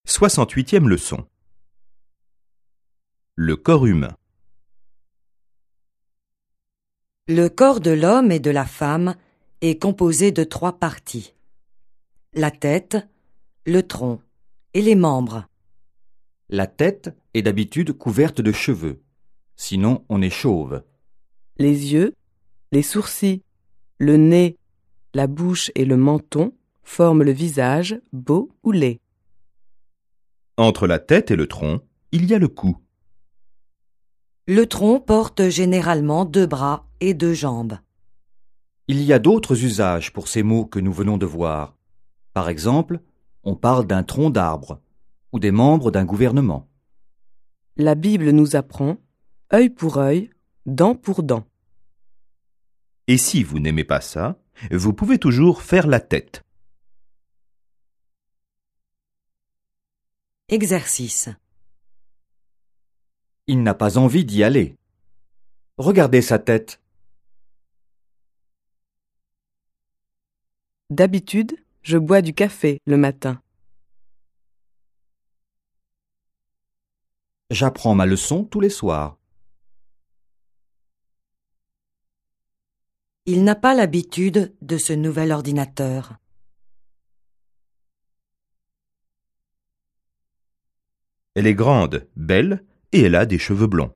68e leçon. Le corps humain. Le corps de l'homme et de la femme est composé de 3 parties. La tête, le tronc et les membres. La tête est d'habitude couverte de cheveux, sinon on est chauve. Les yeux, les sourcils, le nez, la bouche et le menton forment le visage, beau ou laid. Entre la tête et le tronc, il y a le cou. Le tronc porte généralement 2 bras et 2 jambes. Il y a d'autres usages pour ces mots que nous venons de voir. Par exemple, on parle d'un tronc d'arbre ou des membres d'un gouvernement. La Bible nous apprend œil pour œil, dent pour dent. Et si vous n'aimez pas ça, vous pouvez toujours faire la tête. Exercice. Il n'a pas envie d'y aller. Regardez sa tête. D'habitude, je bois du café le matin. J'apprends ma leçon tous les soirs. Il n'a pas l'habitude de ce nouvel ordinateur. Elle est grande, belle et elle a des cheveux blonds.